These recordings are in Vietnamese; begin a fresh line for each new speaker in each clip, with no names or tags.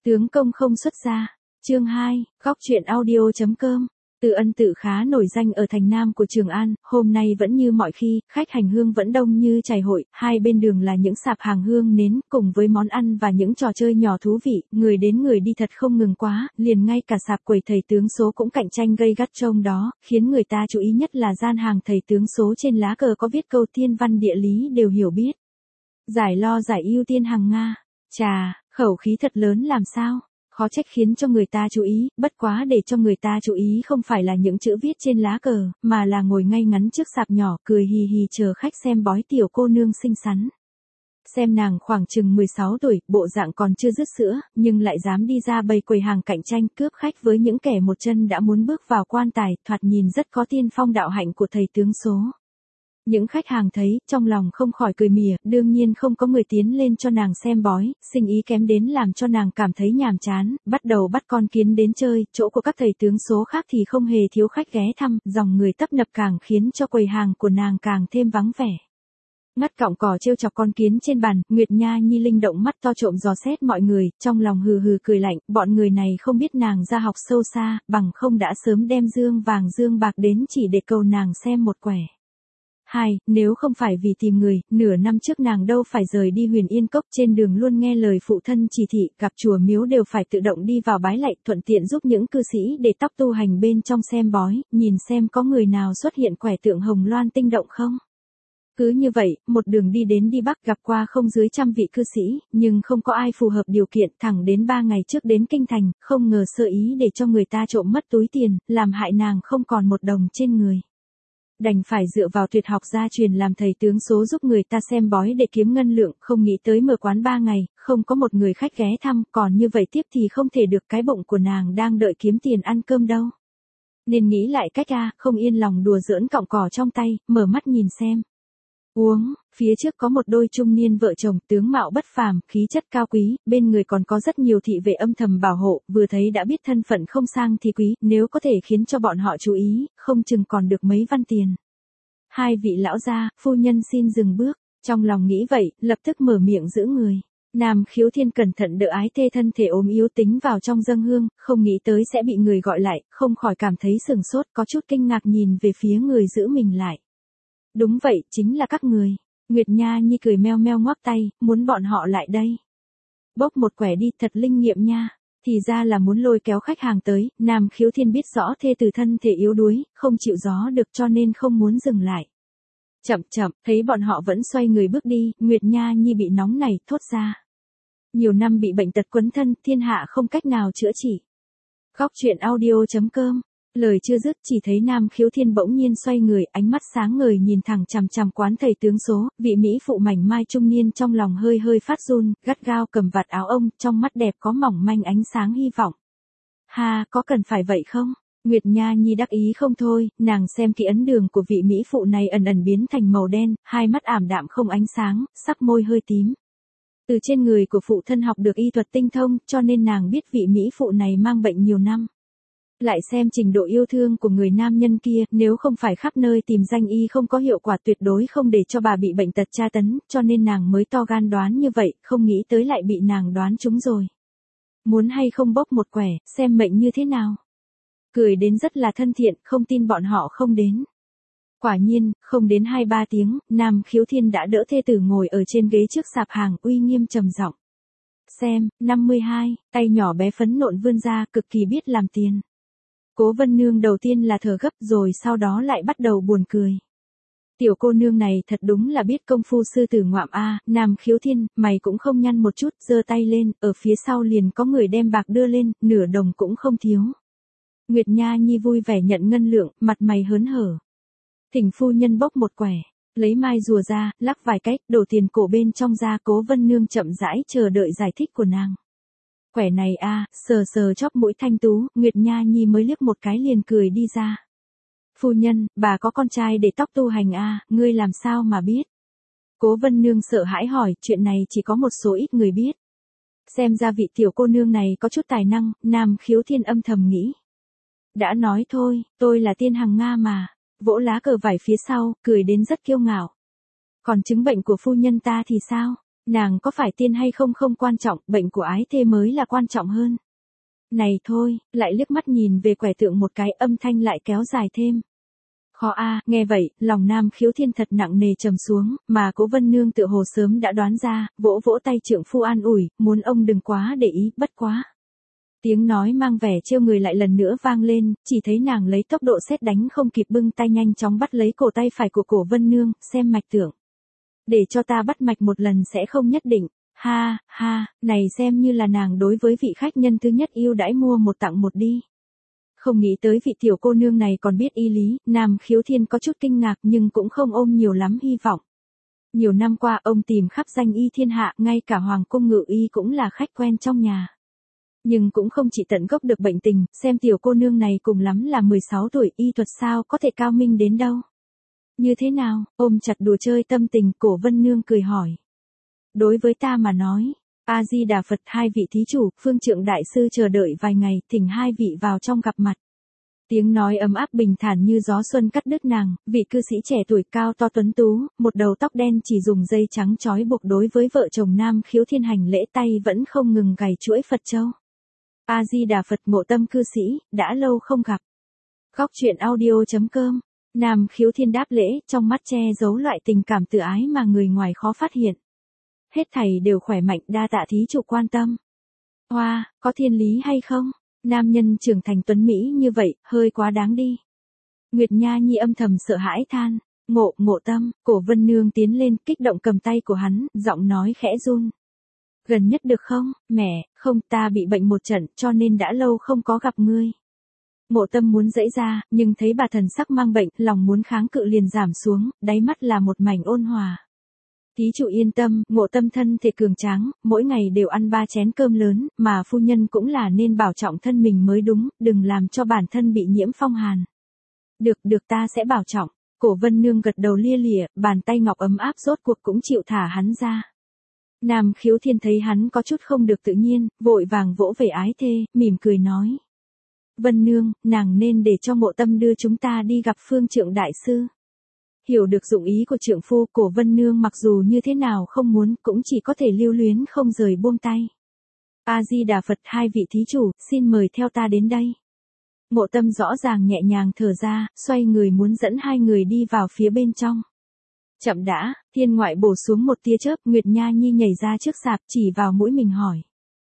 Tướng công không xuất gia. Chương 2, góc truyện audio.com. Từ Ân tự khá nổi danh ở thành Nam của Trường An, hôm nay vẫn như mọi khi, khách hành hương vẫn đông như chảy hội, hai bên đường là những sạp hàng hương nến, cùng với món ăn và những trò chơi nhỏ thú vị, người đến người đi thật không ngừng quá, liền ngay cả sạp quầy thầy tướng số cũng cạnh tranh gay gắt trong đó, khiến người ta chú ý nhất là gian hàng thầy tướng số trên lá cờ có viết câu thiên văn địa lý đều hiểu biết. Giải lo giải ưu tiên hàng Nga. Chà, khẩu khí thật lớn làm sao? Khó trách khiến cho người ta chú ý, bất quá để cho người ta chú ý không phải là những chữ viết trên lá cờ, mà là ngồi ngay ngắn trước sạp nhỏ, cười hì hì chờ khách xem bói tiểu cô nương xinh xắn. Xem nàng khoảng chừng 16 tuổi, bộ dạng còn chưa dứt sữa, nhưng lại dám đi ra bày quầy hàng cạnh tranh cướp khách với những kẻ một chân đã muốn bước vào quan tài, thoạt nhìn rất có tiên phong đạo hạnh của thầy tướng số. Những khách hàng thấy, trong lòng không khỏi cười mỉa, đương nhiên không có người tiến lên cho nàng xem bói, sinh ý kém đến làm cho nàng cảm thấy nhàm chán, bắt đầu bắt con kiến đến chơi, chỗ của các thầy tướng số khác thì không hề thiếu khách ghé thăm, dòng người tấp nập càng khiến cho quầy hàng của nàng càng thêm vắng vẻ. Ngắt cọng cỏ trêu chọc con kiến trên bàn, Nguyệt Nha Nhi linh động mắt to trộm dò xét mọi người, trong lòng hừ hừ cười lạnh, bọn người này không biết nàng ra học sâu xa, bằng không đã sớm đem dương vàng dương bạc đến chỉ để cầu nàng xem một quẻ. Nếu không phải vì tìm người, nửa năm trước nàng đâu phải rời đi Huyền Yên Cốc, trên đường luôn nghe lời phụ thân chỉ thị, gặp chùa miếu đều phải tự động đi vào bái lạy, thuận tiện giúp những cư sĩ để tóc tu hành bên trong xem bói, nhìn xem có người nào xuất hiện quẻ tượng hồng loan tinh động không. Cứ như vậy, một đường đi đến đi Bắc, gặp qua không dưới 100 vị cư sĩ, nhưng không có ai phù hợp điều kiện, thẳng đến 3 ngày trước đến Kinh Thành, không ngờ sơ ý để cho người ta trộm mất túi tiền, làm hại nàng không còn một đồng trên người. Đành phải dựa vào tuyệt học gia truyền làm thầy tướng số giúp người ta xem bói để kiếm ngân lượng, không nghĩ tới mở quán 3 ngày, không có một người khách ghé thăm, còn như vậy tiếp thì không thể được, cái bụng của nàng đang đợi kiếm tiền ăn cơm đâu. Nên nghĩ lại cách không yên lòng đùa giỡn cọng cỏ trong tay, mở mắt nhìn xem. Phía trước có một đôi trung niên vợ chồng, tướng mạo bất phàm, khí chất cao quý, bên người còn có rất nhiều thị vệ âm thầm bảo hộ, vừa thấy đã biết thân phận không sang thì quý, nếu có thể khiến cho bọn họ chú ý, không chừng còn được mấy văn tiền. Hai vị lão gia, phu nhân xin dừng bước, trong lòng nghĩ vậy, lập tức mở miệng giữ người. Nam Khiếu Thiên cẩn thận đỡ ái thê thân thể ốm yếu tính vào trong dâng hương, không nghĩ tới sẽ bị người gọi lại, không khỏi cảm thấy sửng sốt, có chút kinh ngạc nhìn về phía người giữ mình lại. Đúng vậy, chính là các người. Nguyệt Nha Nhi cười meo meo ngoắc tay, muốn bọn họ lại đây. Bốc một quẻ đi, thật linh nghiệm nha. Thì ra là muốn lôi kéo khách hàng tới, Nam Khiếu Thiên biết rõ thê từ thân thể yếu đuối, không chịu gió được cho nên không muốn dừng lại. Chậm, thấy bọn họ vẫn xoay người bước đi, Nguyệt Nha Nhi bị nóng này, thốt ra. Nhiều năm bị bệnh tật quấn thân, thiên hạ không cách nào chữa trị. Góc truyện audio.com. Lời chưa dứt chỉ thấy Nam Khiếu Thiên bỗng nhiên xoay người, ánh mắt sáng ngời nhìn thẳng chằm chằm quán thầy tướng số, vị mỹ phụ mảnh mai trung niên trong lòng hơi hơi phát run, gắt gao cầm vạt áo ông, trong mắt đẹp có mỏng manh ánh sáng hy vọng. Có cần phải vậy không? Nguyệt Nha Nhi đắc ý không thôi, nàng xem kỹ ấn đường của vị mỹ phụ này ẩn ẩn biến thành màu đen, hai mắt ảm đạm không ánh sáng, sắc môi hơi tím. Từ trên người của phụ thân học được y thuật tinh thông, cho nên nàng biết vị mỹ phụ này mang bệnh nhiều năm. Lại xem trình độ yêu thương của người nam nhân kia, nếu không phải khắp nơi tìm danh y không có hiệu quả, tuyệt đối không để cho bà bị bệnh tật tra tấn, cho nên nàng mới to gan đoán như vậy, không nghĩ tới lại bị nàng đoán trúng rồi. Muốn hay không bốc một quẻ, xem mệnh như thế nào. Cười đến rất là thân thiện, không tin bọn họ không đến. Quả nhiên, không đến 2-3 tiếng, Nam Khiếu Thiên đã đỡ thê tử ngồi ở trên ghế trước sạp hàng, uy nghiêm trầm giọng. Xem, 52, tay nhỏ bé phấn nộn vươn ra, cực kỳ biết làm tiền. Cố Vân Nương đầu tiên là thở gấp rồi sau đó lại bắt đầu buồn cười. Tiểu cô nương này thật đúng là biết công phu sư tử ngoạm Nam Khiếu Thiên, mày cũng không nhăn một chút, giơ tay lên, ở phía sau liền có người đem bạc đưa lên, nửa đồng cũng không thiếu. Nguyệt Nha Nhi vui vẻ nhận ngân lượng, mặt mày hớn hở. Thỉnh phu nhân bốc một quẻ, lấy mai rùa ra, lắc vài cách, đổ tiền cổ bên trong ra. Cố Vân Nương chậm rãi chờ đợi giải thích của nàng. Quẻ này sờ chóp mũi thanh tú, Nguyệt Nha Nhi mới liếc một cái liền cười đi ra. Phu nhân, bà có con trai để tóc tu hành ngươi làm sao mà biết? Cố Vân Nương sợ hãi hỏi, chuyện này chỉ có một số ít người biết. Xem ra vị tiểu cô nương này có chút tài năng, Nam Khiếu Thiên âm thầm nghĩ. Đã nói thôi, tôi là tiên hằng Nga mà, vỗ lá cờ vải phía sau, cười đến rất kiêu ngạo. Còn chứng bệnh của phu nhân ta thì sao? Nàng có phải tiên hay không không quan trọng, bệnh của ái thê mới là quan trọng hơn. Này thôi, lại liếc mắt nhìn về quẻ tượng một cái, âm thanh lại kéo dài thêm. Khó a, nghe vậy, lòng Nam Khiếu Thiên thật nặng nề trầm xuống, mà Cố Vân Nương tựa hồ sớm đã đoán ra, vỗ vỗ tay trượng phu an ủi, muốn ông đừng quá để ý, bất quá. Tiếng nói mang vẻ trêu người lại lần nữa vang lên, chỉ thấy nàng lấy tốc độ sét đánh không kịp bưng tay nhanh chóng bắt lấy cổ tay phải của Cổ Vân Nương, xem mạch tượng. Để cho ta bắt mạch một lần sẽ không nhất định. Ha, ha, này xem như là nàng đối với vị khách nhân thứ nhất yêu đãi mua một tặng một đi. Không nghĩ tới vị tiểu cô nương này còn biết y lý, Nam Khiếu Thiên có chút kinh ngạc nhưng cũng không ôm nhiều lắm hy vọng. Nhiều năm qua ông tìm khắp danh y thiên hạ, ngay cả Hoàng cung ngự y cũng là khách quen trong nhà. Nhưng cũng không chỉ tận gốc được bệnh tình, xem tiểu cô nương này cùng lắm là 16 tuổi, y thuật sao có thể cao minh đến đâu. Như thế nào, ôm chặt đùa chơi tâm tình, Cổ Vân Nương cười hỏi. Đối với ta mà nói, A-di-đà Phật, hai vị thí chủ, Phương Trượng Đại Sư chờ đợi vài ngày, thỉnh hai vị vào trong gặp mặt. Tiếng nói ấm áp bình thản như gió xuân cắt đứt nàng, vị cư sĩ trẻ tuổi cao to tuấn tú, một đầu tóc đen chỉ dùng dây trắng trói buộc đối với vợ chồng Nam Khiếu Thiên hành lễ, tay vẫn không ngừng gảy chuỗi Phật châu. A-di-đà Phật, Ngộ Tâm cư sĩ, đã lâu không gặp. Góc truyện audio.com. Nam Khiếu Thiên đáp lễ, trong mắt che giấu loại tình cảm tự ái mà người ngoài khó phát hiện. Hết thảy đều khỏe mạnh, đa tạ thí chủ quan tâm. Hoa, có thiên lý hay không? Nam nhân trưởng thành tuấn Mỹ như vậy, hơi quá đáng đi. Nguyệt Nha Nhi âm thầm sợ hãi than. Ngộ Tâm, Cổ Vân Nương tiến lên, kích động cầm tay của hắn, giọng nói khẽ run. Gần nhất được không, mẹ, không, ta bị bệnh một trận, cho nên đã lâu không có gặp ngươi. Ngộ Tâm muốn giãy ra, nhưng thấy bà thần sắc mang bệnh, lòng muốn kháng cự liền giảm xuống, đáy mắt là một mảnh ôn hòa. Thí chủ yên tâm, Ngộ Tâm thân thể cường tráng, mỗi ngày đều ăn 3 chén cơm lớn, mà phu nhân cũng là nên bảo trọng thân mình mới đúng, đừng làm cho bản thân bị nhiễm phong hàn. Được ta sẽ bảo trọng. Cổ Vân Nương gật đầu lia lịa, bàn tay ngọc ấm áp rốt cuộc cũng chịu thả hắn ra. Nam Khiếu Thiên thấy hắn có chút không được tự nhiên, vội vàng vỗ về ái thê, mỉm cười nói. Vân Nương, nàng nên để cho Ngộ Tâm đưa chúng ta đi gặp Phương Trượng Đại Sư. Hiểu được dụng ý của trượng phu, Cổ Vân Nương mặc dù như thế nào không muốn, cũng chỉ có thể lưu luyến không rời buông tay. A-di-đà Phật, hai vị thí chủ, xin mời theo ta đến đây. Ngộ Tâm rõ ràng nhẹ nhàng thở ra, xoay người muốn dẫn hai người đi vào phía bên trong. Chậm đã, thiên ngoại bổ xuống một tia chớp, Nguyệt Nha Nhi nhảy ra trước sạp, chỉ vào mũi mình hỏi.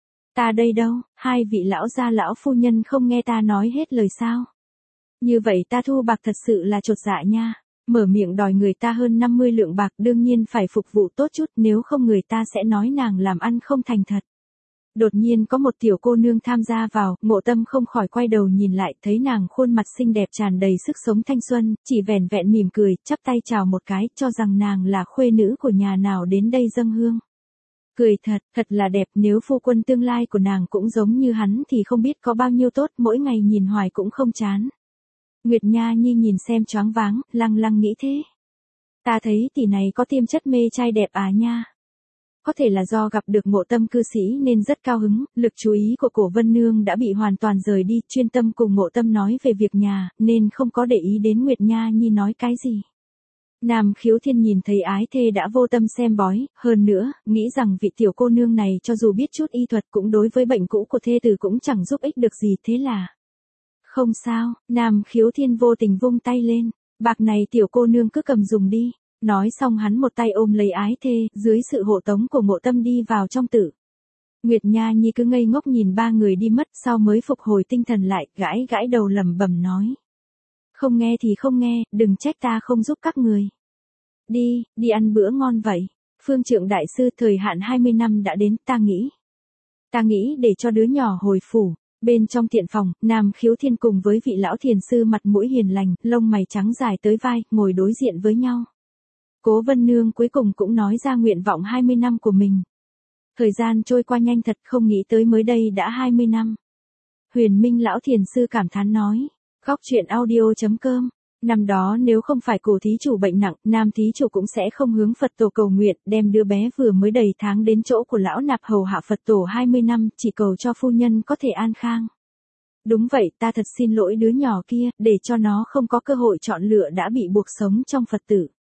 Ta đây đâu, hai vị lão gia lão phu nhân không nghe ta nói hết lời sao? Như vậy ta thu bạc thật sự là chột dạ nha. Mở miệng đòi người ta hơn 50 lượng bạc, đương nhiên phải phục vụ tốt chút, nếu không người ta sẽ nói nàng làm ăn không thành thật. Đột nhiên có một tiểu cô nương tham gia vào, Ngộ Tâm không khỏi quay đầu nhìn lại, thấy nàng khuôn mặt xinh đẹp tràn đầy sức sống thanh xuân, chỉ vẻn vẹn mỉm cười, chắp tay chào một cái, cho rằng nàng là khuê nữ của nhà nào đến đây dâng hương. Cười thật là đẹp, nếu phu quân tương lai của nàng cũng giống như hắn thì không biết có bao nhiêu tốt, mỗi ngày nhìn hoài cũng không chán. Nguyệt Nha Nhi nhìn xem choáng váng, lăng nghĩ thế. Ta thấy tỷ này có tiềm chất mê trai đẹp à nha. Có thể là do gặp được Ngộ Tâm cư sĩ nên rất cao hứng, lực chú ý của Cổ Vân Nương đã bị hoàn toàn rời đi, chuyên tâm cùng Ngộ Tâm nói về việc nhà, nên không có để ý đến Nguyệt Nha Nhi nói cái gì. Nam Khiếu Thiên nhìn thấy ái thê đã vô tâm xem bói, hơn nữa, nghĩ rằng vị tiểu cô nương này cho dù biết chút y thuật cũng đối với bệnh cũ của thê tử cũng chẳng giúp ích được gì, thế là. Không sao, Nam Khiếu Thiên vô tình vung tay lên, bạc này tiểu cô nương cứ cầm dùng đi. Nói xong hắn một tay ôm lấy ái thê, dưới sự hộ tống của Ngộ Tâm đi vào trong tử. Nguyệt Nha Nhi cứ ngây ngốc nhìn ba người đi mất, sau mới phục hồi tinh thần lại, gãi đầu lẩm bẩm nói. Không nghe thì không nghe, đừng trách ta không giúp các người. Đi ăn bữa ngon vậy. Phương Trượng Đại Sư, thời hạn 20 năm đã đến, ta nghĩ để cho đứa nhỏ hồi phủ. Bên trong thiện phòng, Nam Khiếu Thiên cùng với vị lão thiền sư mặt mũi hiền lành, lông mày trắng dài tới vai, ngồi đối diện với nhau. Cố Vân Nương cuối cùng cũng nói ra nguyện vọng 20 năm của mình. Thời gian trôi qua nhanh thật, không nghĩ tới mới đây đã 20 năm. Huyền Minh lão thiền sư cảm thán nói. Góc truyện audio.com. Năm đó nếu không phải Cổ thí chủ bệnh nặng, Nam thí chủ cũng sẽ không hướng Phật tổ cầu nguyện, đem đứa bé vừa mới đầy tháng đến chỗ của lão nạp hầu hạ Phật tổ 20 năm, chỉ cầu cho phu nhân có thể an khang. Đúng vậy, ta thật xin lỗi đứa nhỏ kia, để cho nó không có cơ hội chọn lựa đã bị buộc sống trong Phật tử.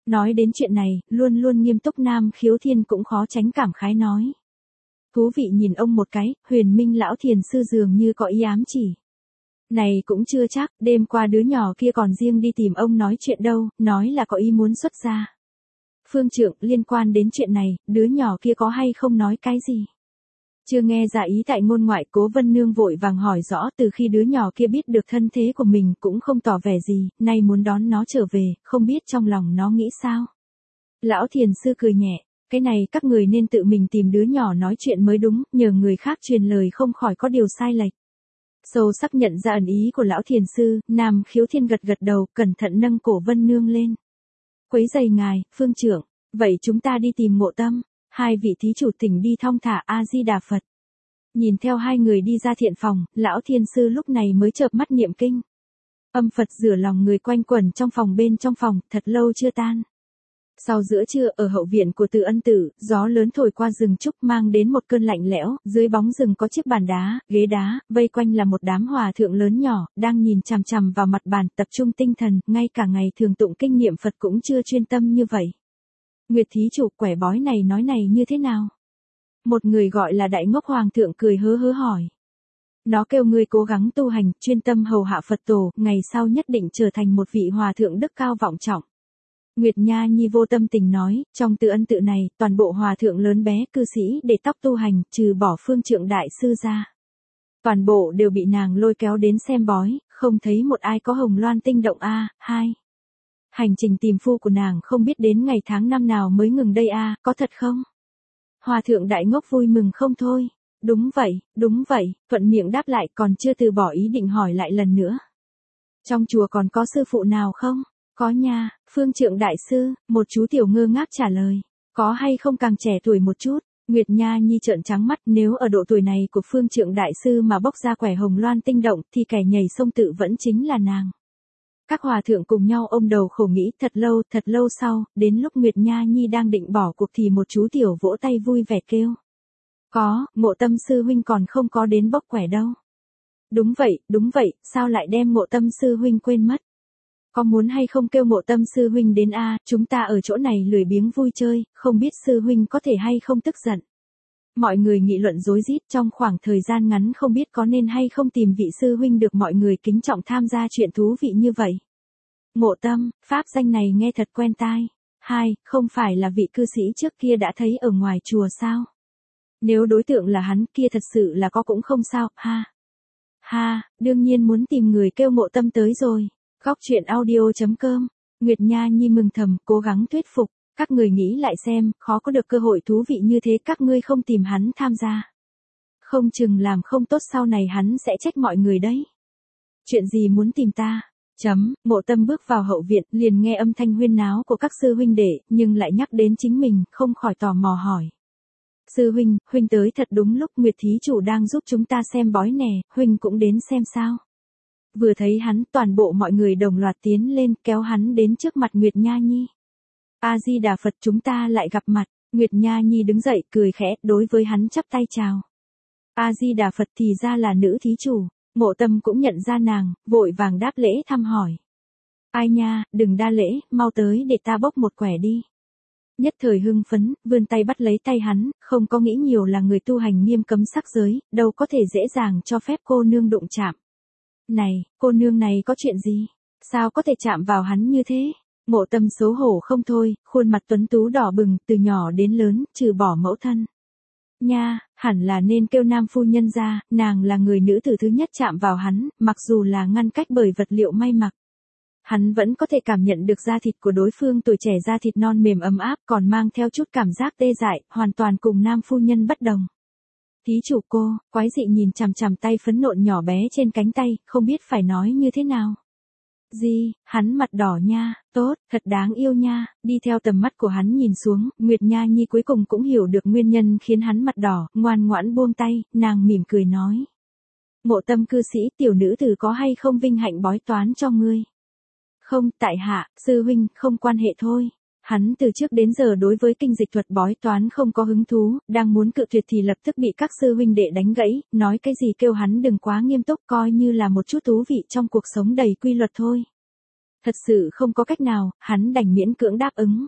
Nói đến chuyện này, luôn luôn nghiêm túc Nam Khiếu Thiên cũng khó tránh cảm khái nói. Thú vị nhìn ông một cái, Huyền Minh lão thiền sư dường như có ý ám chỉ. Này cũng chưa chắc, đêm qua đứa nhỏ kia còn riêng đi tìm ông nói chuyện đâu, nói là có ý muốn xuất gia. Phương trượng, liên quan đến chuyện này, đứa nhỏ kia có hay không nói cái gì? Chưa nghe ra ý tại ngôn ngoại, Cố Vân Nương vội vàng hỏi rõ. Từ khi đứa nhỏ kia biết được thân thế của mình cũng không tỏ vẻ gì, nay muốn đón nó trở về, không biết trong lòng nó nghĩ sao. Lão thiền sư cười nhẹ, cái này các người nên tự mình tìm đứa nhỏ nói chuyện mới đúng, nhờ người khác truyền lời không khỏi có điều sai lệch. Sâu sắc nhận ra ẩn ý của lão thiền sư, Nam Khiếu Thiên gật gật đầu, cẩn thận nâng cổ Vân Nương lên. Quấy giày ngài, phương trưởng, vậy chúng ta đi tìm Ngộ Tâm. Hai vị thí chủ tỉnh đi thong thả, A Di Đà Phật. Nhìn theo hai người đi ra thiện phòng, lão thiên sư lúc này mới chợp mắt niệm kinh. Âm Phật rửa lòng người quanh quẩn trong phòng, bên trong phòng, thật lâu chưa tan. Sau giữa trưa, ở hậu viện của Từ Ân Tử, gió lớn thổi qua rừng trúc mang đến một cơn lạnh lẽo, dưới bóng rừng có chiếc bàn đá, ghế đá, vây quanh là một đám hòa thượng lớn nhỏ, đang nhìn chằm chằm vào mặt bàn, tập trung tinh thần, ngay cả ngày thường tụng kinh niệm Phật cũng chưa chuyên tâm như vậy. Nguyệt thí chủ, quẻ bói này nói này như thế nào? Một người gọi là Đại Ngốc Hoàng thượng cười hớ hớ hỏi. Nó kêu ngươi cố gắng tu hành, chuyên tâm hầu hạ Phật tổ, ngày sau nhất định trở thành một vị hòa thượng đức cao vọng trọng. Nguyệt Nha Nhi vô tâm tình nói, trong Từ Ân tự này, toàn bộ hòa thượng lớn bé, cư sĩ để tóc tu hành, trừ bỏ Phương Trượng đại sư ra. Toàn bộ đều bị nàng lôi kéo đến xem bói, không thấy một ai có hồng loan tinh động a. Hai. Hành trình tìm phu của nàng không biết đến ngày tháng năm nào mới ngừng đây a, có thật không? Hòa thượng Đại Ngốc vui mừng không thôi. Đúng vậy, thuận miệng đáp lại, còn chưa từ bỏ ý định hỏi lại lần nữa. Trong chùa còn có sư phụ nào không? Có nha, Phương Trượng đại sư, một chú tiểu ngơ ngác trả lời. Có hay không càng trẻ tuổi một chút? Nguyệt Nha Nhi trợn trắng mắt, nếu ở độ tuổi này của Phương Trượng đại sư mà bốc ra quẻ hồng loan tinh động thì kẻ nhảy sông tự vẫn chính là nàng. Các hòa thượng cùng nhau ôm đầu khổ nghĩ. Thật lâu sau, đến lúc Nguyệt Nha Nhi đang định bỏ cuộc thì một chú tiểu vỗ tay vui vẻ kêu. Có, Ngộ Tâm sư huynh còn không có đến bốc quẻ đâu. Đúng vậy, sao lại đem Ngộ Tâm sư huynh quên mất? Có muốn hay không kêu Ngộ Tâm sư huynh đến a, chúng ta ở chỗ này lười biếng vui chơi, không biết sư huynh có thể hay không tức giận. Mọi người nghị luận rối rít, trong khoảng thời gian ngắn không biết có nên hay không tìm vị sư huynh được mọi người kính trọng tham gia chuyện thú vị như vậy. Ngộ Tâm, pháp danh này nghe thật quen tai. Hai, không phải là vị cư sĩ trước kia đã thấy ở ngoài chùa sao? Nếu đối tượng là hắn kia thật sự là có cũng không sao, ha, đương nhiên muốn tìm người kêu Ngộ Tâm tới rồi. Góc truyện audio.com, Nguyệt Nha Nhi mừng thầm, cố gắng thuyết phục. Các người nghĩ lại xem, khó có được cơ hội thú vị như thế, các ngươi không tìm hắn tham gia. Không chừng làm không tốt sau này hắn sẽ trách mọi người đấy. Chuyện gì muốn tìm ta? Ngộ Tâm bước vào hậu viện, liền nghe âm thanh huyên náo của các sư huynh đệ, nhưng lại nhắc đến chính mình, không khỏi tò mò hỏi. Sư huynh, huynh tới thật đúng lúc, Nguyệt thí chủ đang giúp chúng ta xem bói nè, huynh cũng đến xem sao? Vừa thấy hắn, toàn bộ mọi người đồng loạt tiến lên, kéo hắn đến trước mặt Nguyệt Nha Nhi. A Di Đà Phật, chúng ta lại gặp mặt. Nguyệt Nha Nhi đứng dậy, cười khẽ, đối với hắn chắp tay chào. A Di Đà Phật, thì ra là nữ thí chủ. Ngộ Tâm cũng nhận ra nàng, vội vàng đáp lễ thăm hỏi. Ai nha, đừng đa lễ, mau tới để ta bốc một quẻ đi. Nhất thời hưng phấn, vươn tay bắt lấy tay hắn, không có nghĩ nhiều, là người tu hành nghiêm cấm sắc giới, đâu có thể dễ dàng cho phép cô nương đụng chạm. Này, cô nương này có chuyện gì? Sao có thể chạm vào hắn như thế? Ngộ Tâm xấu hổ không thôi, khuôn mặt tuấn tú đỏ bừng, từ nhỏ đến lớn, trừ bỏ mẫu thân. Nha, hẳn là nên kêu Nam phu nhân ra, nàng là người nữ tử thứ nhất chạm vào hắn, mặc dù là ngăn cách bởi vật liệu may mặc. Hắn vẫn có thể cảm nhận được da thịt của đối phương, tuổi trẻ da thịt non mềm ấm áp, còn mang theo chút cảm giác tê dại, hoàn toàn cùng Nam phu nhân bất đồng. Thí chủ cô, quái dị nhìn chằm chằm tay phấn nộn nhỏ bé trên cánh tay, không biết phải nói như thế nào. Gì, hắn mặt đỏ nha, tốt, thật đáng yêu nha, đi theo tầm mắt của hắn nhìn xuống, Nguyệt Nha Nhi cuối cùng cũng hiểu được nguyên nhân khiến hắn mặt đỏ, ngoan ngoãn buông tay, nàng mỉm cười nói. Ngộ Tâm cư sĩ, tiểu nữ tử có hay không vinh hạnh bói toán cho ngươi? Không, tại hạ, sư huynh, không quan hệ thôi. Hắn từ trước đến giờ đối với kinh dịch thuật bói toán không có hứng thú, đang muốn cự tuyệt thì lập tức bị các sư huynh đệ đánh gãy, nói cái gì kêu hắn đừng quá nghiêm túc, coi như là một chút thú vị trong cuộc sống đầy quy luật thôi. Thật sự không có cách nào, hắn đành miễn cưỡng đáp ứng.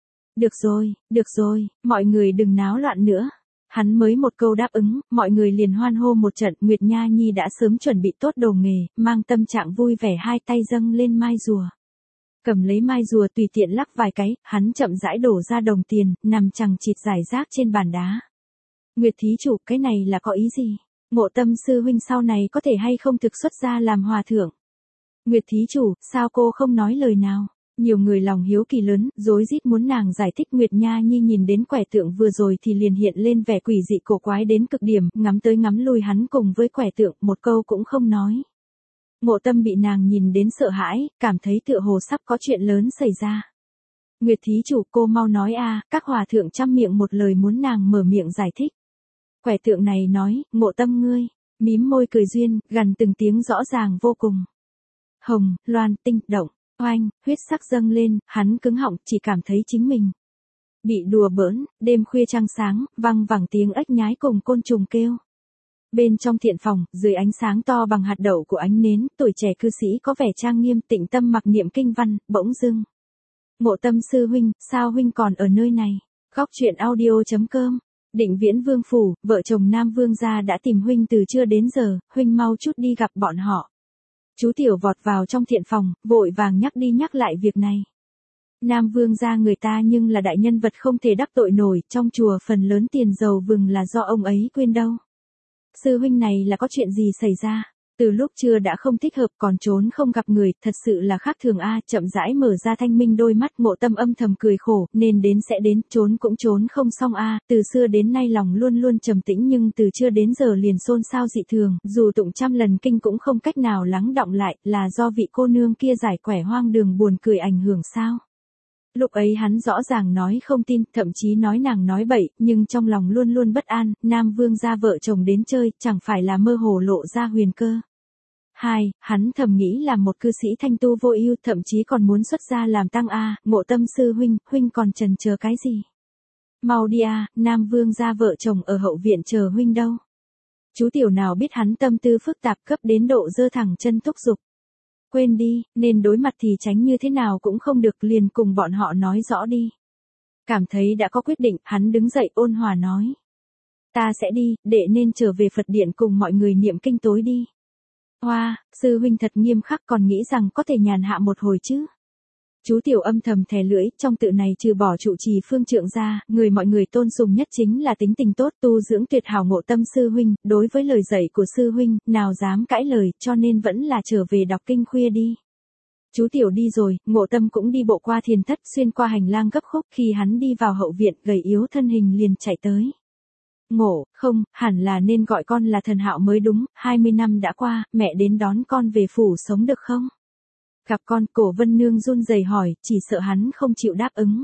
Được rồi, mọi người đừng náo loạn nữa. Hắn mới một câu đáp ứng, mọi người liền hoan hô một trận. Nguyệt Nha Nhi đã sớm chuẩn bị tốt đồ nghề, mang tâm trạng vui vẻ hai tay dâng lên mai rùa. Cầm lấy mai rùa tùy tiện lắc vài cái, hắn chậm rãi đổ ra đồng tiền, nằm chằng chịt rải rác trên bàn đá. Nguyệt thí chủ, cái này là có ý gì? Ngộ Tâm sư huynh sau này có thể hay không thực xuất gia làm hòa thượng? Nguyệt thí chủ, sao cô không nói lời nào? Nhiều người lòng hiếu kỳ lớn, rối rít muốn nàng giải thích. Nguyệt Nha Nhi nhìn đến quẻ tượng vừa rồi thì liền hiện lên vẻ quỷ dị cổ quái đến cực điểm, ngắm tới ngắm lui hắn cùng với quẻ tượng, một câu cũng không nói. Ngộ Tâm bị nàng nhìn đến sợ hãi, cảm thấy tựa hồ sắp có chuyện lớn xảy ra. Nguyệt thí chủ, cô mau nói a, các hòa thượng trăm miệng một lời muốn nàng mở miệng giải thích. Quẻ tượng này nói, Ngộ Tâm ngươi, mím môi cười duyên, gằn từng tiếng rõ ràng vô cùng. Hồng, loan, tinh, động, oanh, huyết sắc dâng lên, hắn cứng họng, chỉ cảm thấy chính mình bị đùa bỡn. Đêm khuya trăng sáng, văng vẳng tiếng ếch nhái cùng côn trùng kêu. Bên trong thiện phòng, dưới ánh sáng to bằng hạt đậu của ánh nến, tuổi trẻ cư sĩ có vẻ trang nghiêm tĩnh tâm mặc niệm kinh văn, bỗng dưng. Ngộ Tâm sư huynh, sao huynh còn ở nơi này? Góc truyện audio.com. Định Viễn Vương phủ, vợ chồng Nam Vương gia đã tìm huynh từ trưa đến giờ, huynh mau chút đi gặp bọn họ. Chú Tiểu vọt vào trong thiện phòng, vội vàng nhắc đi nhắc lại việc này. Nam Vương gia người ta nhưng là đại nhân vật không thể đắc tội nổi, trong chùa phần lớn tiền dầu vừng là do ông ấy quên đâu. Sư huynh này là có chuyện gì xảy ra? Từ lúc trưa đã không thích hợp còn trốn không gặp người, thật sự là khác thường a. Chậm rãi mở ra thanh minh đôi mắt. Ngộ Tâm âm thầm cười khổ, nên đến sẽ đến, trốn cũng trốn không xong a. Từ xưa đến nay lòng luôn luôn trầm tĩnh nhưng từ trưa đến giờ liền xôn xao dị thường, dù tụng trăm lần kinh cũng không cách nào lắng đọng lại, là do vị cô nương kia giải quẻ hoang đường buồn cười ảnh hưởng sao? Lúc ấy hắn rõ ràng nói không tin, thậm chí nói nàng nói bậy, nhưng trong lòng luôn luôn bất an. Nam Vương gia vợ chồng đến chơi, chẳng phải là mơ hồ lộ ra huyền cơ. Hắn thầm nghĩ là một cư sĩ thanh tu vô ưu, thậm chí còn muốn xuất gia làm tăng a. Ngộ Tâm sư huynh, huynh còn chần chờ cái gì? Mau đi a, Nam Vương gia vợ chồng ở hậu viện chờ huynh đâu. Chú Tiểu nào biết hắn tâm tư phức tạp cấp đến độ giơ thẳng chân thúc giục. Quên đi, nên đối mặt thì tránh như thế nào cũng không được, liền cùng bọn họ nói rõ đi. Cảm thấy đã có quyết định, hắn đứng dậy ôn hòa nói. Ta sẽ đi, đệ nên trở về Phật điện cùng mọi người niệm kinh tối đi. Hoa, sư huynh thật nghiêm khắc, còn nghĩ rằng có thể nhàn hạ một hồi chứ. Chú Tiểu âm thầm thè lưỡi, trong tự này trừ bỏ trụ trì Phương Trượng ra, người mọi người tôn sùng nhất chính là tính tình tốt, tu dưỡng tuyệt hảo Ngộ Tâm sư huynh. Đối với lời dạy của sư huynh, nào dám cãi lời, cho nên vẫn là trở về đọc kinh khuya đi. Chú Tiểu đi rồi, Ngộ Tâm cũng đi bộ qua thiền thất, xuyên qua hành lang gấp khúc. Khi hắn đi vào hậu viện, gầy yếu thân hình liền chạy tới. Không, hẳn là nên gọi con là Thần Hạo mới đúng. 20 năm đã qua, mẹ đến đón con về phủ sống được không? Gặp con, Cổ Vân Nương run rẩy hỏi, chỉ sợ hắn không chịu đáp ứng.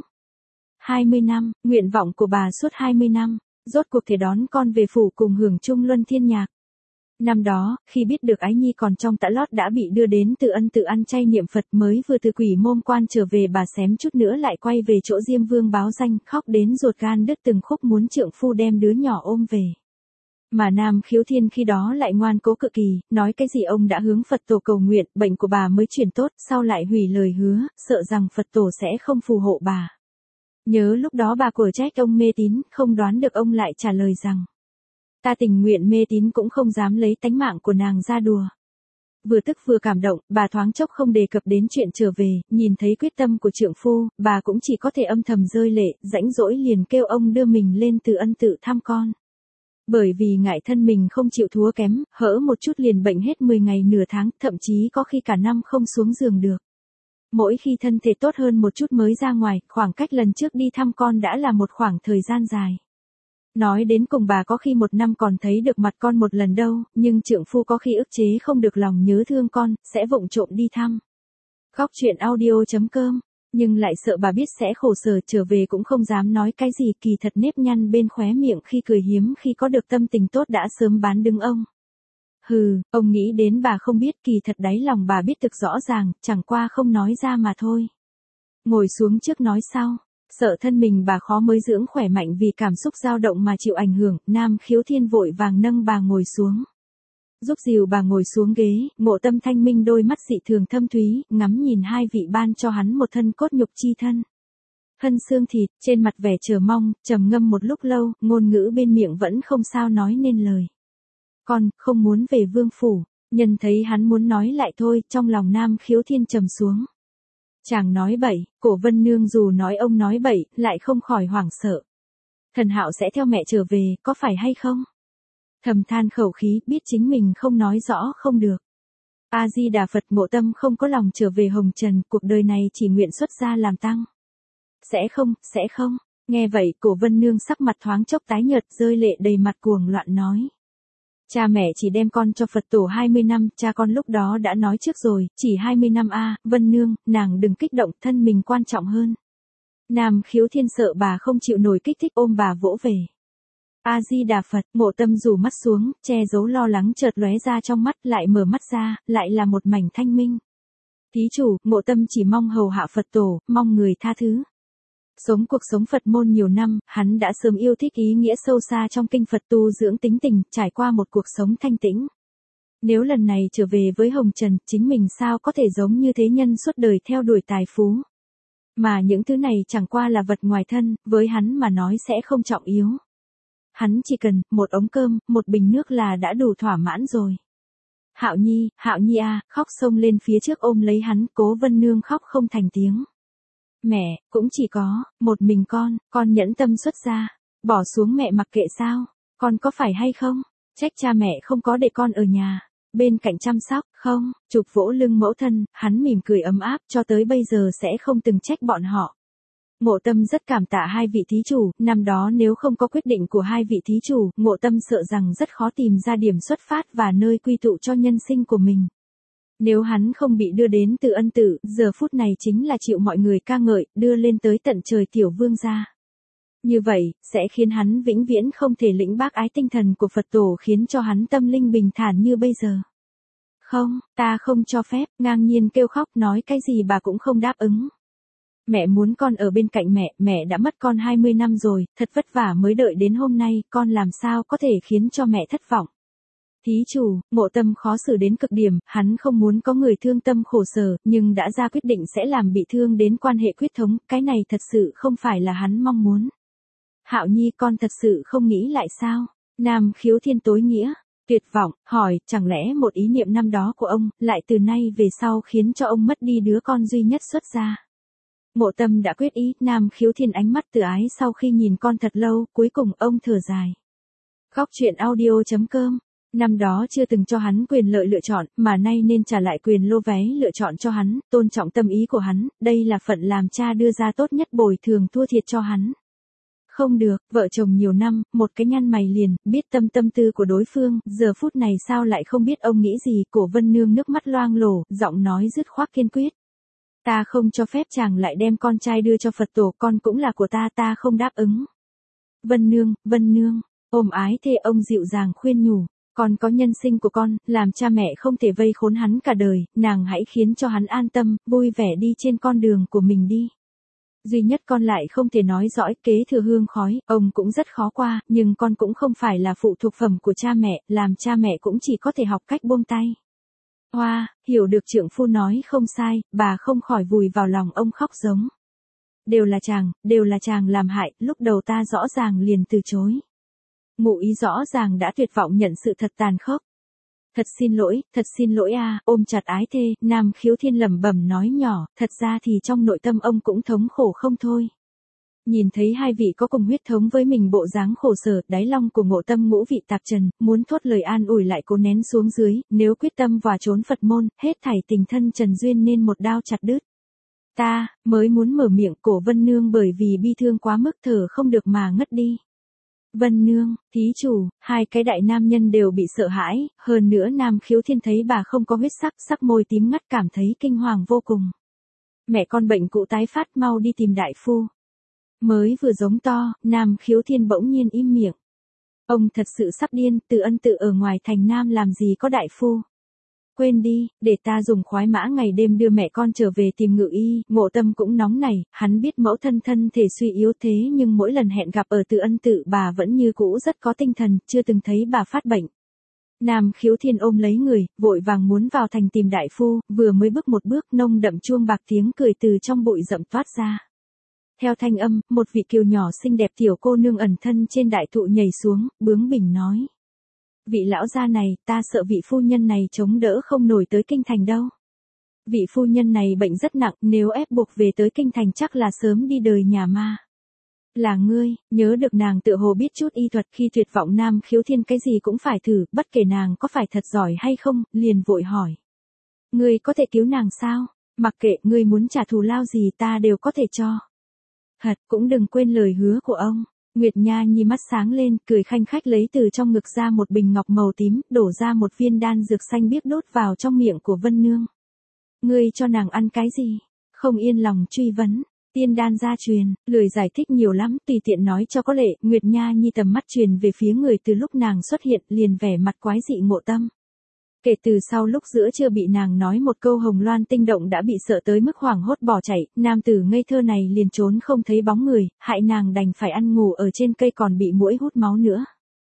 20 năm, nguyện vọng của bà suốt 20 năm, rốt cuộc thể đón con về phủ cùng hưởng chung luân thiên nhạc. Năm đó, khi biết được ái nhi còn trong tã lót đã bị đưa đến Từ Ân tự ăn chay niệm Phật, mới vừa từ Quỷ Môn Quan trở về, bà xém chút nữa lại quay về chỗ Diêm Vương báo danh, khóc đến ruột gan đứt từng khúc muốn trượng phu đem đứa nhỏ ôm về. Mà Nam Khiếu Thiên khi đó lại ngoan cố cực kỳ, nói cái gì ông đã hướng Phật tổ cầu nguyện, bệnh của bà mới chuyển tốt, sau lại hủy lời hứa, sợ rằng Phật tổ sẽ không phù hộ bà. Nhớ lúc đó bà của trách ông mê tín, không đoán được ông lại trả lời rằng, ta tình nguyện mê tín cũng không dám lấy tánh mạng của nàng ra đùa. Vừa tức vừa cảm động, bà thoáng chốc không đề cập đến chuyện trở về, nhìn thấy quyết tâm của trượng phu, bà cũng chỉ có thể âm thầm rơi lệ, rãnh rỗi liền kêu ông đưa mình lên Từ Ân tự thăm con. Bởi vì ngại thân mình không chịu thua kém, hỡ một chút liền bệnh hết 10 ngày nửa tháng, thậm chí có khi cả năm không xuống giường được. Mỗi khi thân thể tốt hơn một chút mới ra ngoài, khoảng cách lần trước đi thăm con đã là một khoảng thời gian dài. Nói đến cùng bà có khi một năm còn thấy được mặt con một lần đâu, nhưng trượng phu có khi ức chế không được lòng nhớ thương con, sẽ vụng trộm đi thăm. Góc truyện audio.com, nhưng lại sợ bà biết sẽ khổ sở, trở về cũng không dám nói cái gì, kỳ thật nếp nhăn bên khóe miệng khi cười hiếm khi có được tâm tình tốt đã sớm bán đứng ông. Ông nghĩ đến bà không biết, kỳ thật đáy lòng bà biết thực rõ ràng, chẳng qua không nói ra mà thôi. Ngồi xuống trước nói sau, sợ thân mình bà khó mới dưỡng khỏe mạnh vì cảm xúc dao động mà chịu ảnh hưởng, Nam Khiếu Thiên vội vàng nâng bà ngồi xuống. Giúp dìu bà ngồi xuống ghế, Ngộ Tâm thanh minh đôi mắt dị thường thâm thúy, ngắm nhìn hai vị ban cho hắn một thân cốt nhục chi thân. Hân xương thịt, trên mặt vẻ chờ mong, trầm ngâm một lúc lâu, ngôn ngữ bên miệng vẫn không sao nói nên lời. Con, không muốn về vương phủ. Nhân thấy hắn muốn nói lại thôi, trong lòng Nam Khiếu Thiên trầm xuống. Chàng nói bậy, Cổ Vân Nương dù nói ông nói bậy, lại không khỏi hoảng sợ. Thần Hạo sẽ theo mẹ trở về, có phải hay không? Thầm than khẩu khí, biết chính mình không nói rõ không được. A-di-đà Phật. Ngộ Tâm không có lòng trở về hồng trần, cuộc đời này chỉ nguyện xuất gia làm tăng. Sẽ không. Nghe vậy, Cổ Vân Nương sắc mặt thoáng chốc tái nhợt, rơi lệ đầy mặt cuồng loạn nói. Cha mẹ chỉ đem con cho Phật tổ 20 năm, cha con lúc đó đã nói trước rồi, chỉ 20 năm a, Vân Nương, nàng đừng kích động, thân mình quan trọng hơn. Nam Khiếu Thiên sợ bà không chịu nổi kích thích ôm bà vỗ về. A-di-đà Phật. Ngộ Tâm rủ mắt xuống, che giấu lo lắng chợt lóe ra trong mắt, lại mở mắt ra, lại là một mảnh thanh minh. Thí chủ, Ngộ Tâm chỉ mong hầu hạ Phật tổ, mong người tha thứ. Sống cuộc sống Phật môn nhiều năm, hắn đã sớm yêu thích ý nghĩa sâu xa trong kinh Phật tu dưỡng tính tình, trải qua một cuộc sống thanh tĩnh. Nếu lần này trở về với hồng trần, chính mình sao có thể giống như thế nhân suốt đời theo đuổi tài phú. Mà những thứ này chẳng qua là vật ngoài thân, với hắn mà nói sẽ không trọng yếu. Hắn chỉ cần một ống cơm, một bình nước là đã đủ thỏa mãn rồi. Hạo Nhi a, khóc xông lên phía trước ôm lấy hắn, Cố Vân Nương khóc không thành tiếng. Mẹ, cũng chỉ có một mình con nhẫn tâm xuất gia, bỏ xuống mẹ mặc kệ sao, con có phải hay không? Trách cha mẹ không có để con ở nhà, bên cạnh chăm sóc, không? Chụp vỗ lưng mẫu thân, hắn mỉm cười ấm áp, cho tới bây giờ sẽ không từng trách bọn họ. Ngộ Tâm rất cảm tạ hai vị thí chủ, năm đó nếu không có quyết định của hai vị thí chủ, Ngộ Tâm sợ rằng rất khó tìm ra điểm xuất phát và nơi quy tụ cho nhân sinh của mình. Nếu hắn không bị đưa đến Từ Ân Tự, giờ phút này chính là chịu mọi người ca ngợi, đưa lên tới tận trời tiểu vương gia. Như vậy, sẽ khiến hắn vĩnh viễn không thể lĩnh bác ái tinh thần của Phật tổ, khiến cho hắn tâm linh bình thản như bây giờ. Không, ta không cho phép, ngang nhiên kêu khóc, nói cái gì bà cũng không đáp ứng. Mẹ muốn con ở bên cạnh mẹ đã mất con 20 năm rồi, thật vất vả mới đợi đến hôm nay, con làm sao có thể khiến cho mẹ thất vọng. Thí chủ, Ngộ Tâm khó xử đến cực điểm, hắn không muốn có người thương tâm khổ sở, nhưng đã ra quyết định sẽ làm bị thương đến quan hệ huyết thống, cái này thật sự không phải là hắn mong muốn. Hạo Nhi, con thật sự không nghĩ lại sao? Nam Khiếu Thiên tối nghĩa, tuyệt vọng, hỏi, chẳng lẽ một ý niệm năm đó của ông, lại từ nay về sau khiến cho ông mất đi đứa con duy nhất xuất gia. Ngộ Tâm đã quyết ý, Nam Khiếu Thiên ánh mắt từ ái sau khi nhìn con thật lâu, cuối cùng ông thở dài. Góc truyện audio.com. Năm đó chưa từng cho hắn quyền lợi lựa chọn, mà nay nên trả lại quyền lô vé lựa chọn cho hắn, tôn trọng tâm ý của hắn, đây là phận làm cha đưa ra tốt nhất, bồi thường thua thiệt cho hắn. Không được, vợ chồng nhiều năm, một cái nhăn mày liền, biết tâm tư của đối phương, giờ phút này sao lại không biết ông nghĩ gì. Cổ Vân Nương nước mắt loang lổ, giọng nói dứt khoát kiên quyết. Ta không cho phép chàng lại đem con trai đưa cho Phật tổ, con cũng là của ta không đáp ứng. Vân Nương, ôm ái thê ông dịu dàng khuyên nhủ. Con có nhân sinh của con, làm cha mẹ không thể vây khốn hắn cả đời, nàng hãy khiến cho hắn an tâm, vui vẻ đi trên con đường của mình đi. Duy nhất con lại không thể nói dõi, kế thừa hương khói, ông cũng rất khó qua, nhưng con cũng không phải là phụ thuộc phẩm của cha mẹ, làm cha mẹ cũng chỉ có thể học cách buông tay. Hoa, hiểu được trượng phu nói không sai, bà không khỏi vùi vào lòng ông khóc giống. Đều là chàng làm hại, lúc đầu ta rõ ràng liền từ chối. Ngụ ý rõ ràng đã tuyệt vọng nhận sự thật tàn khốc. Thật xin lỗi a, ôm chặt ái thê, Nam Khiếu Thiên lẩm bẩm nói nhỏ, thật ra thì trong nội tâm ông cũng thống khổ không thôi. Nhìn thấy hai vị có cùng huyết thống với mình bộ dáng khổ sở, đáy lòng của Ngộ Tâm ngũ vị tạp trần, muốn thốt lời an ủi lại cố nén xuống dưới, nếu quyết tâm vòa trốn Phật môn, hết thảy tình thân trần duyên nên một đao chặt đứt. Ta, mới muốn mở miệng, Cổ Vân Nương bởi vì bi thương quá mức thở không được mà ngất đi. Vân Nương, thí chủ, hai cái đại nam nhân đều bị sợ hãi, hơn nữa Nam Khiếu Thiên thấy bà không có huyết sắc môi tím ngắt cảm thấy kinh hoàng vô cùng. Mẹ con bệnh cũ tái phát, mau đi tìm đại phu. Mới vừa giống to, Nam Khiếu Thiên bỗng nhiên im miệng. Ông thật sự sắp điên, Từ Ân Tự ở ngoài thành Nam làm gì có đại phu. Quên đi, để ta dùng khoái mã ngày đêm đưa mẹ con trở về tìm ngự y. Ngộ Tâm cũng nóng nảy, hắn biết mẫu thân thể suy yếu thế nhưng mỗi lần hẹn gặp ở Từ Ân Tự bà vẫn như cũ rất có tinh thần, chưa từng thấy bà phát bệnh. Nam Khiếu Thiên ôm lấy người, vội vàng muốn vào thành tìm đại phu, vừa mới bước một bước nông đậm chuông bạc tiếng cười từ trong bụi rậm toát ra. Theo thanh âm, một vị kiều nhỏ xinh đẹp tiểu cô nương ẩn thân trên đại thụ nhảy xuống, bướng bỉnh nói. Vị lão gia này, ta sợ vị phu nhân này chống đỡ không nổi tới kinh thành đâu. Vị phu nhân này bệnh rất nặng, nếu ép buộc về tới kinh thành chắc là sớm đi đời nhà ma. Là ngươi, nhớ được nàng tựa hồ biết chút y thuật, khi tuyệt vọng Nam Khiếu Thiên cái gì cũng phải thử, bất kể nàng có phải thật giỏi hay không, liền vội hỏi. Ngươi có thể cứu nàng sao? Mặc kệ ngươi muốn trả thù lao gì ta đều có thể cho. Cũng đừng quên lời hứa của ông. Nguyệt Nha Nhi mắt sáng lên, cười khanh khách lấy từ trong ngực ra một bình ngọc màu tím, đổ ra một viên đan dược xanh biếc đốt vào trong miệng của Vân Nương. Ngươi cho nàng ăn cái gì? Không yên lòng truy vấn. Tiên đan gia truyền, lười giải thích nhiều lắm, tùy tiện nói cho có lệ. Nguyệt Nha Nhi tầm mắt truyền về phía người từ lúc nàng xuất hiện, liền vẻ mặt quái dị Ngộ Tâm. Kể từ sau lúc giữa trưa bị nàng nói một câu Hồng Loan tinh động đã bị sợ tới mức hoảng hốt bỏ chạy, nam tử ngây thơ này liền trốn không thấy bóng người, hại nàng đành phải ăn ngủ ở trên cây còn bị muỗi hút máu nữa.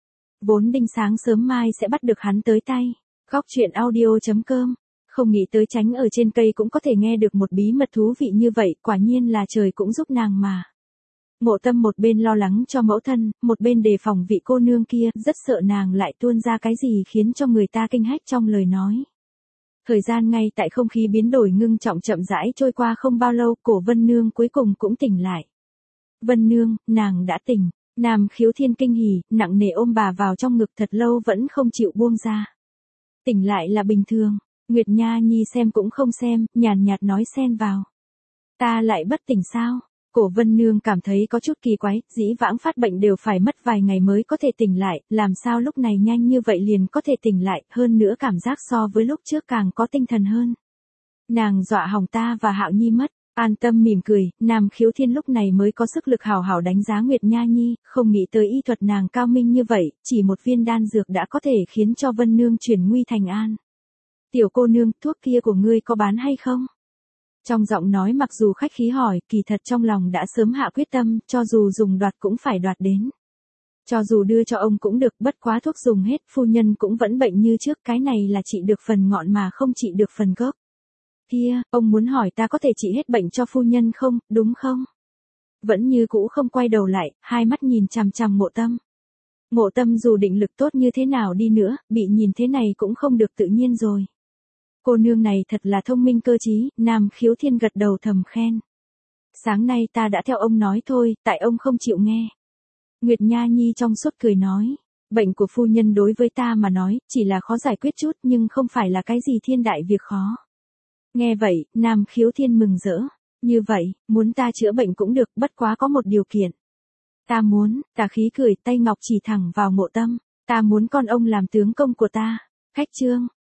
Vốn đinh sáng sớm mai sẽ bắt được hắn tới tay. Góc truyện audio.com. Không nghĩ tới tránh ở trên cây cũng có thể nghe được một bí mật thú vị như vậy, quả nhiên là trời cũng giúp nàng mà. Ngộ Tâm một bên lo lắng cho mẫu thân, một bên đề phòng vị cô nương kia, rất sợ nàng lại tuôn ra cái gì khiến cho người ta kinh hách trong lời nói. Thời gian ngay tại không khí biến đổi ngưng trọng chậm rãi trôi qua không bao lâu, cổ Vân Nương cuối cùng cũng tỉnh lại. Vân Nương, nàng đã tỉnh. Nam Khiếu Thiên kinh hỉ, nặng nề ôm bà vào trong ngực thật lâu vẫn không chịu buông ra. Tỉnh lại là bình thường. Nguyệt Nha Nhi xem cũng không xem, nhàn nhạt nói xen vào. Ta lại bất tỉnh sao? Cổ Vân Nương cảm thấy có chút kỳ quái, dĩ vãng phát bệnh đều phải mất vài ngày mới có thể tỉnh lại, làm sao lúc này nhanh như vậy liền có thể tỉnh lại, hơn nữa cảm giác so với lúc trước càng có tinh thần hơn. Nàng dọa hỏng ta và Hạo Nhi mất. An tâm mỉm cười, Nam Khiếu Thiên lúc này mới có sức lực hào hào đánh giá Nguyệt Nha Nhi, không nghĩ tới y thuật nàng cao minh như vậy, chỉ một viên đan dược đã có thể khiến cho Vân Nương chuyển nguy thành an. Tiểu cô nương, thuốc kia của ngươi có bán hay không? Trong giọng nói mặc dù khách khí hỏi, kỳ thật trong lòng đã sớm hạ quyết tâm, cho dù dùng đoạt cũng phải đoạt đến. Cho dù đưa cho ông cũng được, bất quá thuốc dùng hết, phu nhân cũng vẫn bệnh như trước, cái này là trị được phần ngọn mà không trị được phần gốc. Kia, ông muốn hỏi ta có thể trị hết bệnh cho phu nhân không, đúng không? Vẫn như cũ không quay đầu lại, hai mắt nhìn chằm chằm Ngộ Tâm. Ngộ Tâm dù định lực tốt như thế nào đi nữa, bị nhìn thế này cũng không được tự nhiên rồi. Cô nương này thật là thông minh cơ trí, Nam Khiếu Thiên gật đầu thầm khen. Sáng nay ta đã theo ông nói thôi, tại ông không chịu nghe. Nguyệt Nha Nhi trong suốt cười nói, bệnh của phu nhân đối với ta mà nói, chỉ là khó giải quyết chút nhưng không phải là cái gì thiên đại việc khó. Nghe vậy, Nam Khiếu Thiên mừng rỡ. Như vậy, muốn ta chữa bệnh cũng được, bất quá có một điều kiện. Ta muốn, Tà khí cười, tay ngọc chỉ thẳng vào Ngộ Tâm. Ta muốn con ông làm tướng công của ta. Khách trương,